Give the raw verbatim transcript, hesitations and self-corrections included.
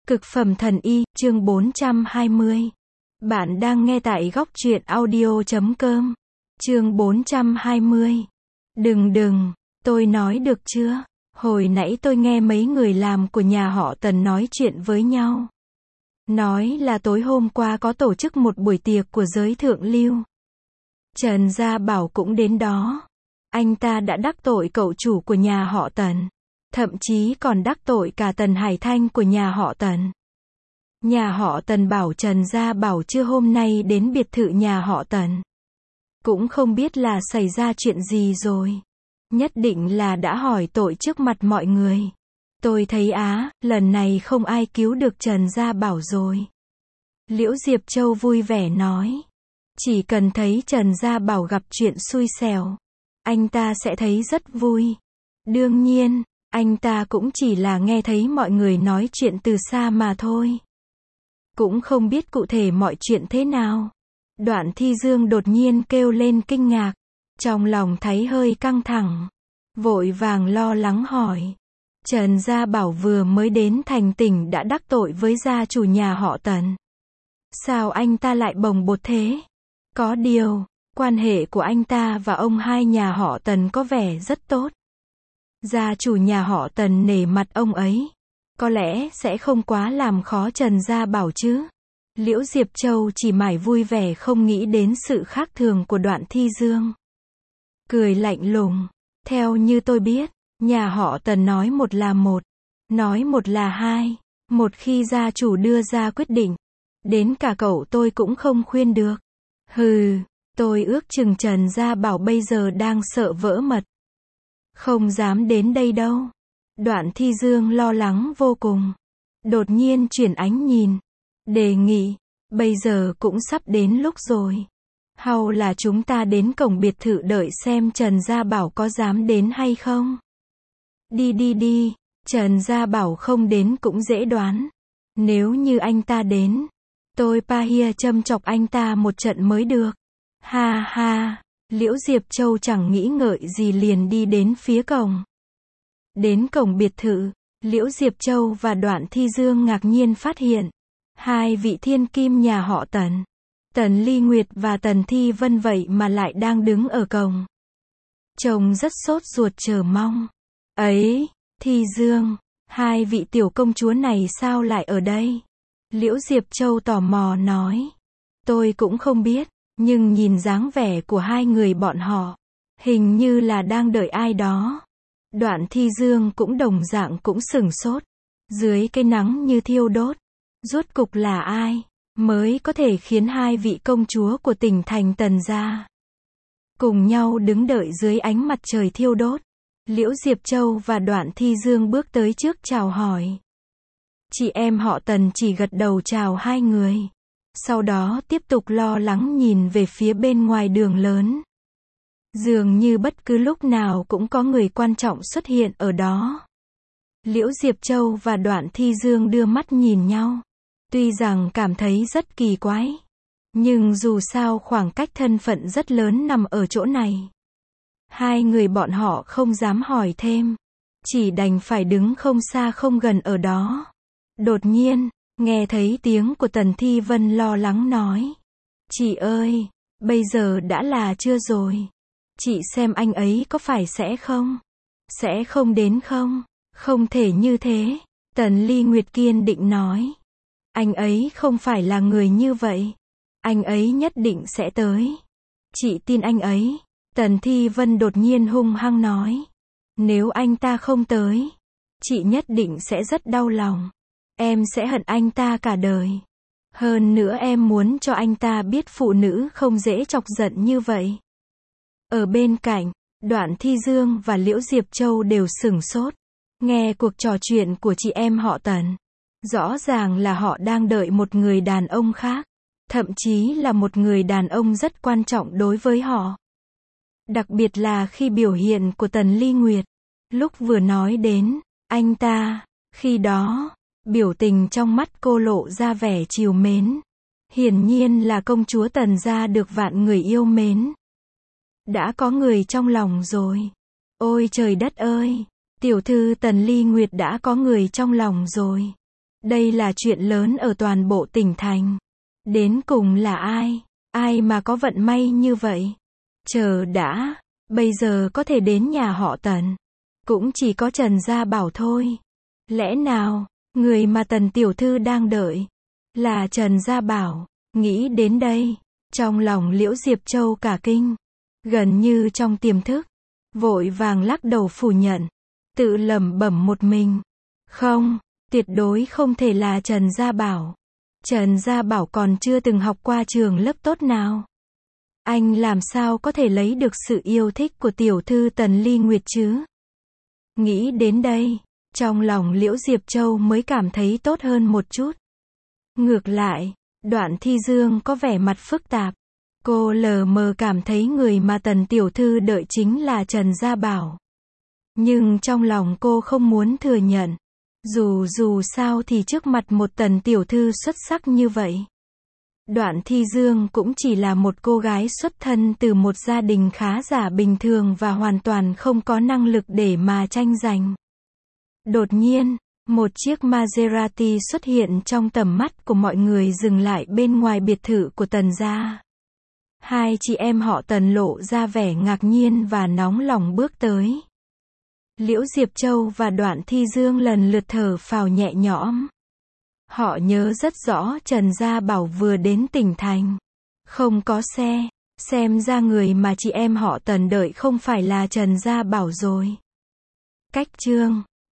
Cực phẩm thần y, chương bốn trăm hai mươi. Bạn đang nghe tại góc truyện audio chấm com. Chương bốn trăm hai mươi. Đừng đừng, tôi nói được chưa? Hồi nãy tôi nghe mấy người làm của nhà họ Tần nói chuyện với nhau. Nói là tối hôm qua có tổ chức một buổi tiệc của giới thượng lưu. Trần Gia Bảo cũng đến đó. Anh ta đã đắc tội cậu chủ của nhà họ Tần. Thậm chí còn đắc tội cả Tần Hải Thanh của nhà họ Tần. Nhà họ Tần bảo Trần Gia Bảo chưa hôm nay đến biệt thự nhà họ Tần. Cũng không biết là xảy ra chuyện gì rồi. Nhất định là đã hỏi tội trước mặt mọi người. Tôi thấy á, lần này không ai cứu được Trần Gia Bảo rồi. Liễu Diệp Châu vui vẻ nói. Chỉ cần thấy Trần Gia Bảo gặp chuyện xui xẻo, anh ta sẽ thấy rất vui. Đương nhiên, anh ta cũng chỉ là nghe thấy mọi người nói chuyện từ xa mà thôi. Cũng không biết cụ thể mọi chuyện thế nào. Đoạn Thi Dương đột nhiên kêu lên kinh ngạc. Trong lòng thấy hơi căng thẳng. Vội vàng lo lắng hỏi. Trần Gia Bảo vừa mới đến thành tỉnh đã đắc tội với gia chủ nhà họ Tần. Sao anh ta lại bồng bột thế? Có điều, quan hệ của anh ta và ông hai nhà họ Tần có vẻ rất tốt. Gia chủ nhà họ Tần nể mặt ông ấy. Có lẽ sẽ không quá làm khó Trần Gia Bảo chứ. Liễu Diệp Châu chỉ mải vui vẻ không nghĩ đến sự khác thường của Đoạn Thi Dương. Cười lạnh lùng. Theo như tôi biết, nhà họ Tần nói một là một, nói một là hai. Một khi gia chủ đưa ra quyết định, đến cả cậu tôi cũng không khuyên được. Hừ, tôi ước chừng Trần Gia Bảo bây giờ đang sợ vỡ mật. Không dám đến đây đâu. Đoạn Thi Dương lo lắng vô cùng. Đột nhiên chuyển ánh nhìn. Đề nghị, bây giờ cũng sắp đến lúc rồi. Hay là chúng ta đến cổng biệt thự đợi xem Trần Gia Bảo có dám đến hay không? Đi đi đi, Trần Gia Bảo không đến cũng dễ đoán. Nếu như anh ta đến, tôi pa hia châm chọc anh ta một trận mới được. Ha ha, Liễu Diệp Châu chẳng nghĩ ngợi gì liền đi đến phía cổng. Đến cổng biệt thự, Liễu Diệp Châu và Đoạn Thi Dương ngạc nhiên phát hiện. Hai vị thiên kim nhà họ Tần, Tần Ly Nguyệt và Tần Thi Vân vậy mà lại đang đứng ở cổng. Trông rất sốt ruột chờ mong. Ấy, Thi Dương, hai vị tiểu công chúa này sao lại ở đây? Liễu Diệp Châu tò mò nói. Tôi cũng không biết, nhưng nhìn dáng vẻ của hai người bọn họ, hình như là đang đợi ai đó. Đoạn Thi Dương cũng đồng dạng cũng sửng sốt. Dưới cái nắng như thiêu đốt, rốt cục là ai mới có thể khiến hai vị công chúa của tỉnh thành Tần gia cùng nhau đứng đợi dưới ánh mặt trời thiêu đốt? Liễu Diệp Châu và Đoạn Thi Dương bước tới trước chào hỏi. Chị em họ Tần chỉ gật đầu chào hai người. Sau đó tiếp tục lo lắng nhìn về phía bên ngoài đường lớn. Dường như bất cứ lúc nào cũng có người quan trọng xuất hiện ở đó. Liễu Diệp Châu và Đoạn Thi Dương đưa mắt nhìn nhau. Tuy rằng cảm thấy rất kỳ quái, nhưng dù sao khoảng cách thân phận rất lớn nằm ở chỗ này. Hai người bọn họ không dám hỏi thêm, chỉ đành phải đứng không xa không gần ở đó. Đột nhiên, nghe thấy tiếng của Tần Thi Vân lo lắng nói. Chị ơi, bây giờ đã là trưa rồi. Chị xem anh ấy có phải sẽ không? Sẽ không đến không? Không thể như thế. Tần Ly Nguyệt kiên định nói. Anh ấy không phải là người như vậy. Anh ấy nhất định sẽ tới. Chị tin anh ấy. Tần Thi Vân đột nhiên hung hăng nói. Nếu anh ta không tới, chị nhất định sẽ rất đau lòng. Em sẽ hận anh ta cả đời. Hơn nữa em muốn cho anh ta biết phụ nữ không dễ chọc giận như vậy. Ở bên cạnh, Đoạn Thi Dương và Liễu Diệp Châu đều sửng sốt. Nghe cuộc trò chuyện của chị em họ Tần. Rõ ràng là họ đang đợi một người đàn ông khác. Thậm chí là một người đàn ông rất quan trọng đối với họ. Đặc biệt là khi biểu hiện của Tần Ly Nguyệt. Lúc vừa nói đến anh ta, khi đó, biểu tình trong mắt cô lộ ra vẻ trìu mến. Hiển nhiên là công chúa Tần gia được vạn người yêu mến. Đã có người trong lòng rồi. Ôi trời đất ơi, tiểu thư Tần Ly Nguyệt đã có người trong lòng rồi. Đây là chuyện lớn ở toàn bộ tỉnh thành. Đến cùng là ai? Ai mà có vận may như vậy? Chờ đã, bây giờ có thể đến nhà họ Tần. Cũng chỉ có Trần Gia Bảo thôi. Lẽ nào, người mà Tần tiểu thư đang đợi, là Trần Gia Bảo? Nghĩ đến đây, trong lòng Liễu Diệp Châu cả kinh. Gần như trong tiềm thức, vội vàng lắc đầu phủ nhận. Tự lẩm bẩm một mình. Không, tuyệt đối không thể là Trần Gia Bảo. Trần Gia Bảo còn chưa từng học qua trường lớp tốt nào. Anh làm sao có thể lấy được sự yêu thích của tiểu thư Tần Ly Nguyệt chứ? Nghĩ đến đây, trong lòng Liễu Diệp Châu mới cảm thấy tốt hơn một chút. Ngược lại, Đoạn Thi Dương có vẻ mặt phức tạp. Cô lờ mờ cảm thấy người mà Tần tiểu thư đợi chính là Trần Gia Bảo. Nhưng trong lòng cô không muốn thừa nhận. Dù dù sao thì trước mặt một Tần tiểu thư xuất sắc như vậy, Đoạn Thi Dương cũng chỉ là một cô gái xuất thân từ một gia đình khá giả bình thường và hoàn toàn không có năng lực để mà tranh giành. Đột nhiên, một chiếc Maserati xuất hiện trong tầm mắt của mọi người, dừng lại bên ngoài biệt thự của Tần gia. Hai chị em họ Tần lộ ra vẻ ngạc nhiên và nóng lòng bước tới. Liễu Diệp Châu và Đoạn Thi Dương lần lượt thở phào nhẹ nhõm. Họ nhớ rất rõ Trần Gia Bảo vừa đến tỉnh thành, không có xe, xem ra người mà chị em họ Tần đợi không phải là Trần Gia Bảo rồi. Cách chương